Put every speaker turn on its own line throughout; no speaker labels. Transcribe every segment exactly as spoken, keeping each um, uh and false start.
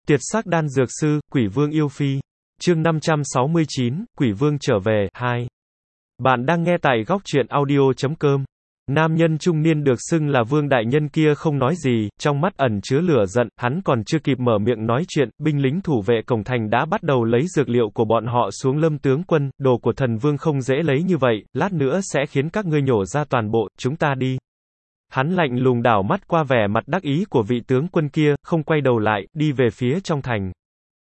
Tiệt sắc đan dược sư, Quỷ Vương yêu phi. Chương năm trăm sáu mươi chín, Quỷ Vương trở về, hai. Bạn đang nghe tại góc truyện audio chấm com. Nam nhân trung niên được xưng là Vương đại nhân kia không nói gì, trong mắt ẩn chứa lửa giận, hắn còn chưa kịp mở miệng nói chuyện, binh lính thủ vệ cổng thành đã bắt đầu lấy dược liệu của bọn họ xuống. Lâm tướng quân, đồ của thần vương không dễ lấy như vậy, lát nữa sẽ khiến các ngươi nhổ ra toàn bộ, chúng ta đi. Hắn lạnh lùng đảo mắt qua vẻ mặt đắc ý của vị tướng quân kia, không quay đầu lại, đi về phía trong thành.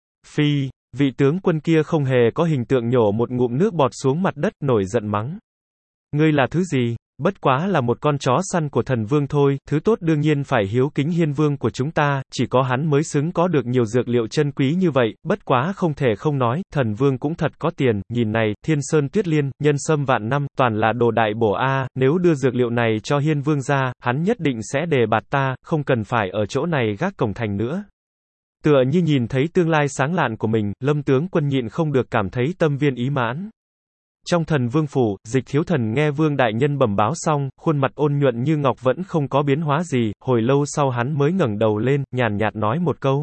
Phi, vị tướng quân kia không hề có hình tượng nhổ một ngụm nước bọt xuống mặt đất, nổi giận mắng. Ngươi là thứ gì? Bất quá là một con chó săn của thần vương thôi, thứ tốt đương nhiên phải hiếu kính hiên vương của chúng ta, chỉ có hắn mới xứng có được nhiều dược liệu chân quý như vậy, bất quá không thể không nói, thần vương cũng thật có tiền, nhìn này, thiên sơn tuyết liên, nhân sâm vạn năm, toàn là đồ đại bổ a, nếu đưa dược liệu này cho hiên vương ra, hắn nhất định sẽ đề bạt ta, không cần phải ở chỗ này gác cổng thành nữa. Tựa như nhìn thấy tương lai sáng lạn của mình, Lâm tướng quân nhịn không được cảm thấy tâm viên ý mãn. Trong thần vương phủ, Dịch Thiếu Thần nghe Vương đại nhân bẩm báo xong, khuôn mặt ôn nhuận như ngọc vẫn không có biến hóa gì, hồi lâu sau hắn mới ngẩng đầu lên, nhàn nhạt nói một câu.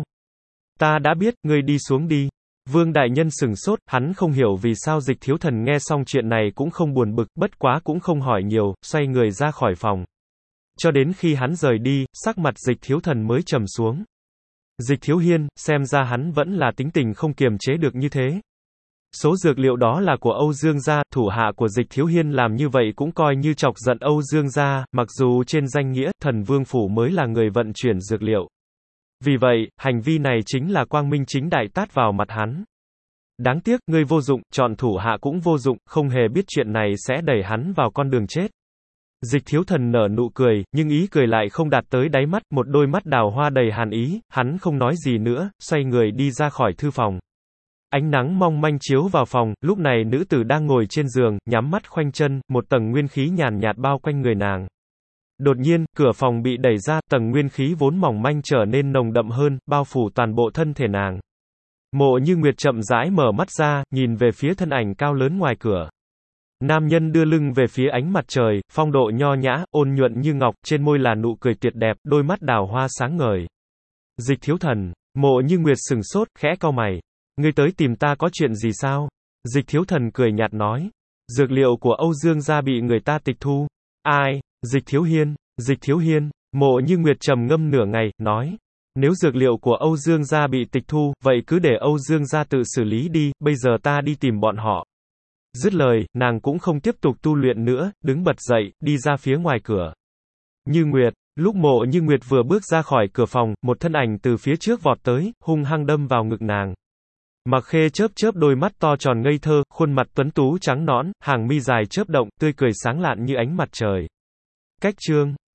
Ta đã biết, ngươi đi xuống đi. Vương đại nhân sừng sốt, hắn không hiểu vì sao Dịch Thiếu Thần nghe xong chuyện này cũng không buồn bực, bất quá cũng không hỏi nhiều, xoay người ra khỏi phòng. Cho đến khi hắn rời đi, sắc mặt Dịch Thiếu Thần mới trầm xuống. Dịch Thiếu Hiên, xem ra hắn vẫn là tính tình không kiềm chế được như thế. Số dược liệu đó là của Âu Dương gia, thủ hạ của Dịch Thiếu Hiên làm như vậy cũng coi như chọc giận Âu Dương gia, mặc dù trên danh nghĩa, thần vương phủ mới là người vận chuyển dược liệu. Vì vậy, hành vi này chính là quang minh chính đại tát vào mặt hắn. Đáng tiếc, ngươi vô dụng, chọn thủ hạ cũng vô dụng, không hề biết chuyện này sẽ đẩy hắn vào con đường chết. Dịch Thiếu Thần nở nụ cười, nhưng ý cười lại không đạt tới đáy mắt, một đôi mắt đào hoa đầy hàn ý, hắn không nói gì nữa, xoay người đi ra khỏi thư phòng. Ánh nắng mong manh chiếu vào phòng, lúc này nữ tử đang ngồi trên giường, nhắm mắt khoanh chân, một tầng nguyên khí nhàn nhạt bao quanh người nàng. Đột nhiên, cửa phòng bị đẩy ra, tầng nguyên khí vốn mỏng manh trở nên nồng đậm hơn, bao phủ toàn bộ thân thể nàng. Mộ Như Nguyệt chậm rãi mở mắt ra, nhìn về phía thân ảnh cao lớn ngoài cửa. Nam nhân đưa lưng về phía ánh mặt trời, phong độ nho nhã, ôn nhuận như ngọc, trên môi là nụ cười tuyệt đẹp, đôi mắt đào hoa sáng ngời. Dịch Thiếu Thần, Mộ Như Nguyệt sừng sốt, khẽ cau mày. Ngươi tới tìm ta có chuyện gì sao? Dịch Thiếu Thần cười nhạt nói. Dược liệu của Âu Dương gia bị người ta tịch thu. Ai? Dịch Thiếu Hiên, Dịch Thiếu Hiên, Mộ Như Nguyệt trầm ngâm nửa ngày, nói. Nếu dược liệu của Âu Dương gia bị tịch thu, vậy cứ để Âu Dương gia tự xử lý đi, bây giờ ta đi tìm bọn họ. Dứt lời, nàng cũng không tiếp tục tu luyện nữa, đứng bật dậy, đi ra phía ngoài cửa. Như Nguyệt, lúc Mộ Như Nguyệt vừa bước ra khỏi cửa phòng, một thân ảnh từ phía trước vọt tới, hung hăng đâm vào ngực nàng. Mặc Khê chớp chớp đôi mắt to tròn ngây thơ, khuôn mặt tuấn tú trắng nõn, hàng mi dài chớp động, tươi cười sáng lạn như ánh mặt trời. Cách chương